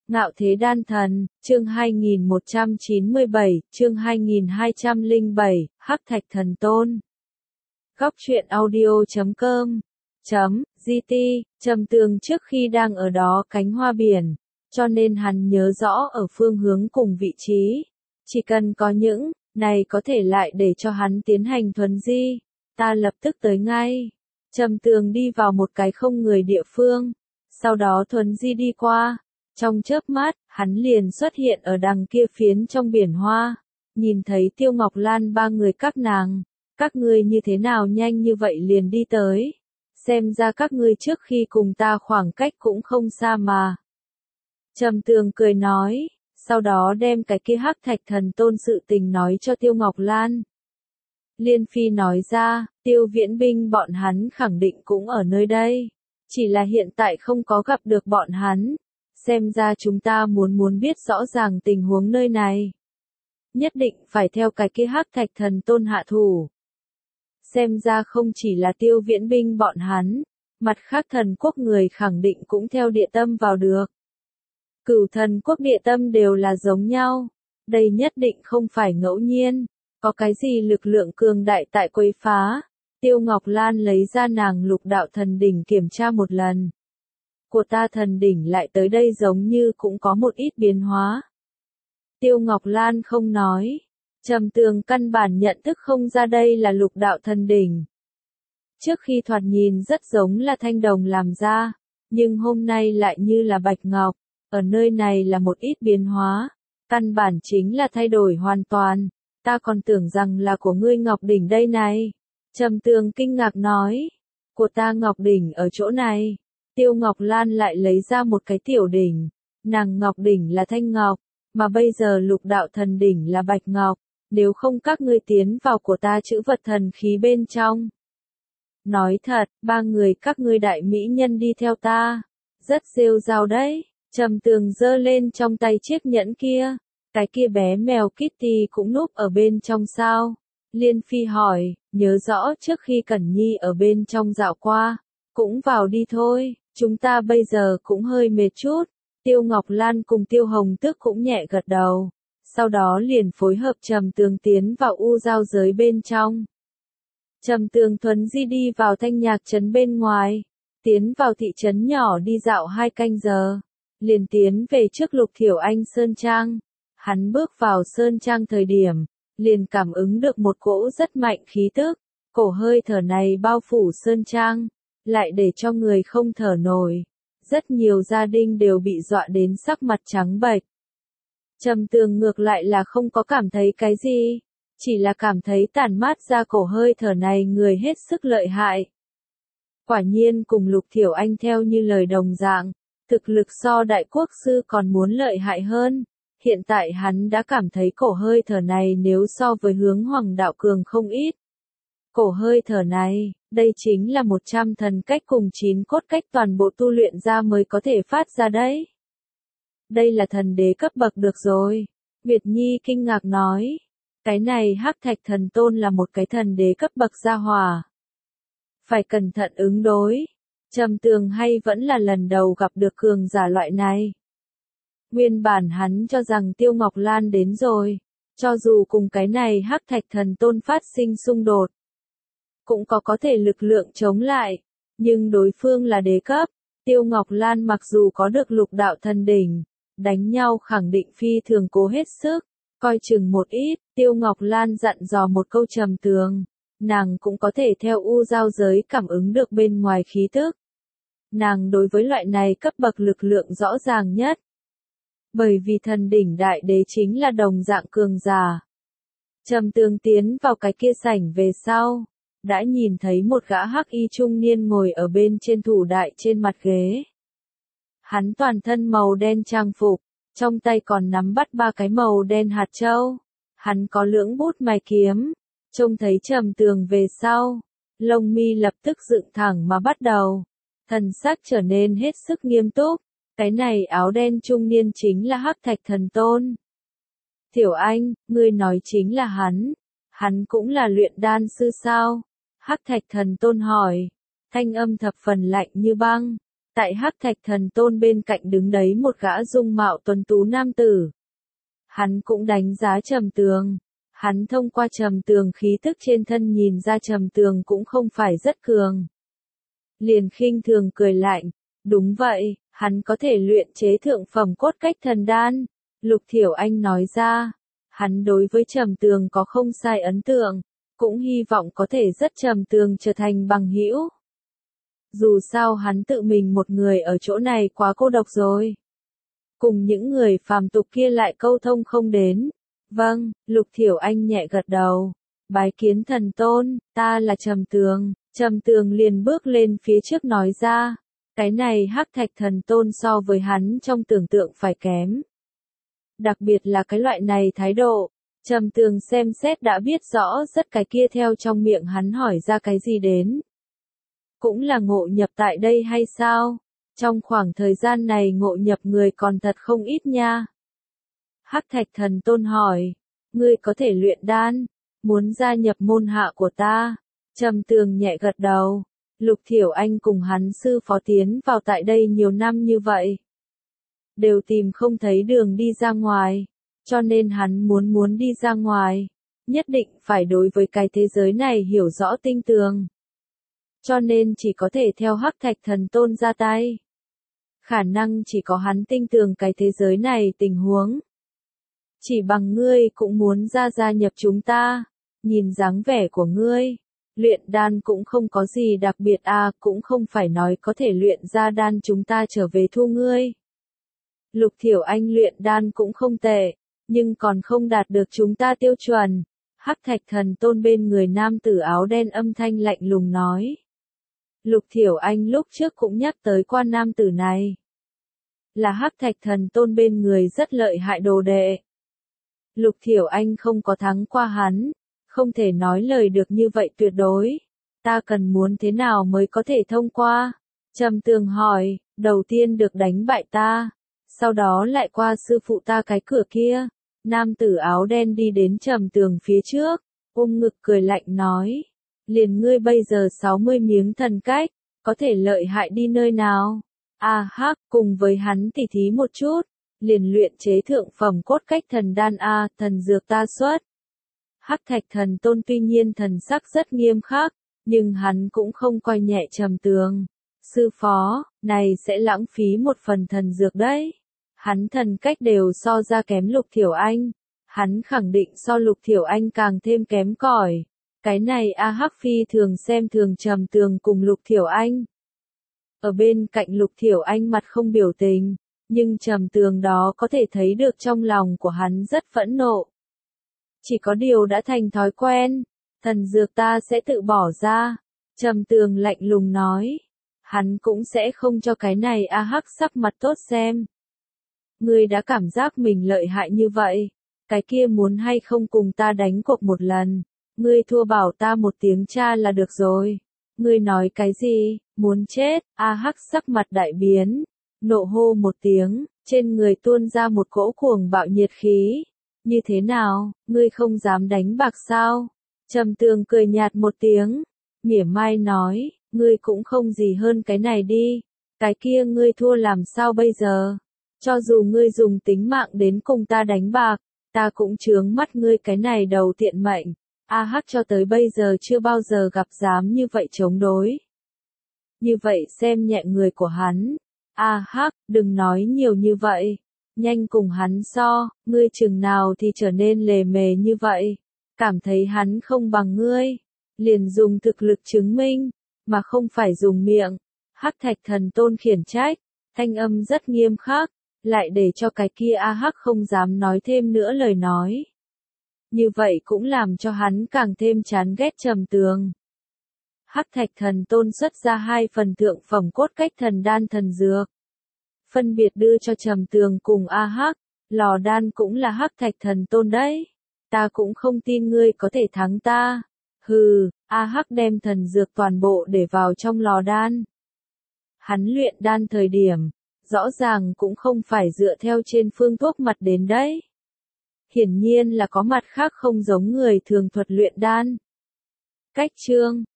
Ngạo thế đan thần, chương 2197, chương 2207, Hắc Thạch Thần Tôn. Góc truyện audio.com .gt, Trầm Tường trước khi đang ở đó cánh hoa biển, cho nên hắn nhớ rõ ở phương hướng cùng vị trí. Chỉ cần có những này có thể lại để cho hắn tiến hành thuần di, ta lập tức tới ngay. Trầm Tường đi vào một cái không người địa phương, sau đó thuần di đi qua. Trong chớp mắt, hắn liền xuất hiện ở đằng kia phiến trong biển hoa, nhìn thấy Tiêu Ngọc Lan ba người các nàng, các ngươi như thế nào nhanh như vậy liền đi tới, xem ra các ngươi trước khi cùng ta khoảng cách cũng không xa mà. Trầm Tường cười nói, sau đó đem cái kia Hắc Thạch Thần Tôn sự tình nói cho Tiêu Ngọc Lan. Liên Phi nói ra, Tiêu Viễn Binh bọn hắn khẳng định cũng ở nơi đây, chỉ là hiện tại không có gặp được bọn hắn. Xem ra chúng ta muốn biết rõ ràng tình huống nơi này. Nhất định phải theo cái kia Hắc Thạch Thần Tôn hạ thủ. Xem ra không chỉ là Tiêu Viễn Binh bọn hắn, mặt khác thần quốc người khẳng định cũng theo địa tâm vào được. Cửu thần quốc địa tâm đều là giống nhau. Đây nhất định không phải ngẫu nhiên. Có cái gì lực lượng cường đại tại quấy phá. Tiêu Ngọc Lan lấy ra nàng lục đạo thần đỉnh kiểm tra một lần. Của ta thần đỉnh lại tới đây giống như cũng có một ít biến hóa. Tiêu Ngọc Lan không nói. Trầm Tường căn bản nhận thức không ra đây là lục đạo thần đỉnh. Trước khi thoạt nhìn rất giống là thanh đồng làm ra, nhưng hôm nay lại như là bạch ngọc. Ở nơi này là một ít biến hóa. Căn bản chính là thay đổi hoàn toàn. Ta còn tưởng rằng là của ngươi Ngọc Đỉnh đây này. Trầm Tường kinh ngạc nói. Của ta Ngọc Đỉnh ở chỗ này. Tiêu Ngọc Lan lại lấy ra một cái tiểu đỉnh. Nàng Ngọc Đỉnh là thanh ngọc, mà bây giờ lục đạo thần đỉnh là bạch ngọc. Nếu không các ngươi tiến vào của ta chữ vật thần khí bên trong. Nói thật, ba người các ngươi đại mỹ nhân đi theo ta. Rất rêu rao đấy. Trầm Tường giơ lên trong tay chiếc nhẫn kia. Cái kia bé mèo Kitty cũng núp ở bên trong sao? Liên Phi hỏi, nhớ rõ trước khi Cẩn Nhi ở bên trong dạo qua. Cũng vào đi thôi, chúng ta bây giờ cũng hơi mệt chút. Tiêu Ngọc Lan cùng Tiêu Hồng Tước cũng nhẹ gật đầu. Sau đó liền phối hợp Trầm Tường tiến vào u giao giới bên trong. Trầm Tường thuấn di đi vào Thanh Nhạc trấn bên ngoài. Tiến vào thị trấn nhỏ đi dạo 2 canh giờ. Liền tiến về trước Lục Thiểu Anh Sơn Trang. Hắn bước vào Sơn Trang thời điểm, liền cảm ứng được một cỗ rất mạnh khí tức. Cổ hơi thở này bao phủ Sơn Trang, lại để cho người không thở nổi. Rất nhiều gia đình đều bị dọa đến sắc mặt trắng bệch. Trầm Tường ngược lại là không có cảm thấy cái gì, chỉ là cảm thấy tản mát ra cổ hơi thở này người hết sức lợi hại. Quả nhiên cùng Lục Thiểu Anh theo như lời đồng dạng, thực lực so đại quốc sư còn muốn lợi hại hơn. Hiện tại hắn đã cảm thấy cổ hơi thở này nếu so với hướng Hoàng đạo cường không ít. Cổ hơi thở này, đây chính là 100 thần cách cùng 9 cốt cách toàn bộ tu luyện ra mới có thể phát ra đấy. Đây là thần đế cấp bậc được rồi. Nguyệt Nhi kinh ngạc nói. Cái này Hắc Thạch Thần Tôn là một cái thần đế cấp bậc gia hỏa. Phải cẩn thận ứng đối. Trầm Tường hay vẫn là lần đầu gặp được cường giả loại này. Nguyên bản hắn cho rằng Tiêu Ngọc Lan đến rồi. Cho dù cùng cái này Hắc Thạch Thần Tôn phát sinh xung đột. Cũng có thể lực lượng chống lại. Nhưng đối phương là đế cấp. Tiêu Ngọc Lan mặc dù có được lục đạo thần đỉnh. Đánh nhau khẳng định phi thường cố hết sức. Coi chừng một ít. Tiêu Ngọc Lan dặn dò một câu Trầm Tường. Nàng cũng có thể theo u giao giới cảm ứng được bên ngoài khí tức. Nàng đối với loại này cấp bậc lực lượng rõ ràng nhất. Bởi vì thần đỉnh đại đế chính là đồng dạng cường giả. Trầm Tường tiến vào cái kia sảnh về sau. Đã nhìn thấy một gã hắc y trung niên ngồi ở bên trên thủ đại trên mặt ghế. Hắn toàn thân màu đen trang phục. Trong tay còn nắm bắt 3 cái màu đen hạt châu. Hắn có lưỡng bút mài kiếm. Trông thấy Trầm Tường về sau. Lông mi lập tức dựng thẳng mà bắt đầu. Thần sắc trở nên hết sức nghiêm túc. Cái này áo đen trung niên chính là Hắc Thạch Thần Tôn. Tiểu Anh, ngươi nói chính là hắn. Hắn cũng là luyện đan sư sao? Hắc Thạch Thần Tôn hỏi. Thanh âm thập phần lạnh như băng. Tại Hắc Thạch Thần Tôn bên cạnh đứng đấy một gã dung mạo tuấn tú nam tử. Hắn cũng đánh giá Trầm Tường. Hắn thông qua Trầm Tường khí tức trên thân nhìn ra Trầm Tường cũng không phải rất cường. Liền khinh thường cười lạnh, đúng vậy, hắn có thể luyện chế thượng phẩm cốt cách thần đan. Lục Thiểu Anh nói ra, hắn đối với Trầm Tường có không sai ấn tượng, cũng hy vọng có thể rất Trầm Tường trở thành bằng hữu. Dù sao hắn tự mình một người ở chỗ này quá cô độc rồi. Cùng những người phàm tục kia lại câu thông không đến. Vâng, Lục Thiểu Anh nhẹ gật đầu. Bái kiến thần tôn, ta là Trầm Tường. Trầm Tường liền bước lên phía trước nói ra. Cái này Hắc Thạch Thần Tôn so với hắn trong tưởng tượng phải kém. Đặc biệt là cái loại này thái độ. Trầm Tường xem xét đã biết rõ rất cái kia theo trong miệng hắn hỏi ra cái gì đến. Cũng là ngộ nhập tại đây hay sao? Trong khoảng thời gian này ngộ nhập người còn thật không ít nha. Hắc Thạch Thần Tôn hỏi, ngươi có thể luyện đan, muốn gia nhập môn hạ của ta? Trầm Tường nhẹ gật đầu. Lục Thiểu Anh cùng hắn sư phó tiến vào tại đây nhiều năm như vậy. Đều tìm không thấy đường đi ra ngoài, cho nên hắn muốn đi ra ngoài, nhất định phải đối với cái thế giới này hiểu rõ tinh tường. Cho nên chỉ có thể theo Hắc Thạch Thần Tôn ra tay. Khả năng chỉ có hắn tinh tường cái thế giới này tình huống. Chỉ bằng ngươi cũng muốn gia nhập chúng ta, nhìn dáng vẻ của ngươi. Luyện đan cũng không có gì đặc biệt à, cũng không phải nói có thể luyện ra đan chúng ta trở về thu ngươi. Lục Thiểu Anh luyện đan cũng không tệ, nhưng còn không đạt được chúng ta tiêu chuẩn. Hắc Thạch Thần Tôn bên người nam tử áo đen âm thanh lạnh lùng nói. Lục Thiểu Anh lúc trước cũng nhắc tới qua nam tử này. Là Hắc Thạch Thần Tôn bên người rất lợi hại đồ đệ. Lục Thiểu Anh không có thắng qua hắn, không thể nói lời được như vậy tuyệt đối. Ta cần muốn thế nào mới có thể thông qua? Trầm Tường hỏi, đầu tiên được đánh bại ta, sau đó lại qua sư phụ ta cái cửa kia. Nam tử áo đen đi đến Trầm Tường phía trước, ôm ngực cười lạnh nói, liền ngươi bây giờ 60 miếng thần cách, có thể lợi hại đi nơi nào? A hắc, cùng với hắn tỉ thí một chút, liền luyện chế thượng phẩm cốt cách thần đan a, thần dược ta xuất. Hắc Thạch Thần Tôn tuy nhiên thần sắc rất nghiêm khắc, nhưng hắn cũng không coi nhẹ Trầm Tường. Sư phó, này sẽ lãng phí một phần thần dược đấy. Hắn thần cách đều so ra kém Lục Thiểu Anh. Hắn khẳng định so Lục Thiểu Anh càng thêm kém cỏi. Cái này A Hắc phi thường xem thường Trầm Tường cùng Lục Thiểu Anh. Ở bên cạnh Lục Thiểu Anh mặt không biểu tình, nhưng Trầm Tường đó có thể thấy được trong lòng của hắn rất phẫn nộ. Chỉ có điều đã thành thói quen, thần dược ta sẽ tự bỏ ra. Trầm Tường lạnh lùng nói. Hắn cũng sẽ không cho cái này A Hắc sắc mặt tốt xem. Ngươi đã cảm giác mình lợi hại như vậy, cái kia muốn hay không cùng ta đánh cuộc một lần, ngươi thua bảo ta một tiếng cha là được rồi. Ngươi nói cái gì, muốn chết? A Hắc sắc mặt đại biến, nộ hô một tiếng, trên người tuôn ra một cỗ cuồng bạo nhiệt khí. Như thế nào, ngươi không dám đánh bạc sao? Trầm Tường cười nhạt một tiếng, mỉa mai nói, ngươi cũng không gì hơn cái này đi, cái kia ngươi thua làm sao bây giờ? Cho dù ngươi dùng tính mạng đến cùng ta đánh bạc, ta cũng chướng mắt ngươi cái này đầu tiện mệnh. A Hắc cho tới bây giờ chưa bao giờ gặp dám như vậy chống đối. Như vậy xem nhẹ người của hắn. A Hắc, đừng nói nhiều như vậy. Nhanh cùng hắn so, ngươi chừng nào thì trở nên lề mề như vậy. Cảm thấy hắn không bằng ngươi. Liền dùng thực lực chứng minh, mà không phải dùng miệng. Hắc Thạch Thần Tôn khiển trách, thanh âm rất nghiêm khắc, lại để cho cái kia A Hắc không dám nói thêm nữa lời nói. Như vậy cũng làm cho hắn càng thêm chán ghét Trầm Tường. Hắc Thạch Thần Tôn xuất ra 2 phần thượng phẩm cốt cách thần đan thần dược. Phân biệt đưa cho Trầm Tường cùng A Hắc, lò đan cũng là Hắc Thạch Thần Tôn đấy. Ta cũng không tin ngươi có thể thắng ta. Hừ, A Hắc đem thần dược toàn bộ để vào trong lò đan. Hắn luyện đan thời điểm, rõ ràng cũng không phải dựa theo trên phương thuốc mặt đến đấy. Hiển nhiên là có mặt khác không giống người thường thuật luyện đan. Cách chương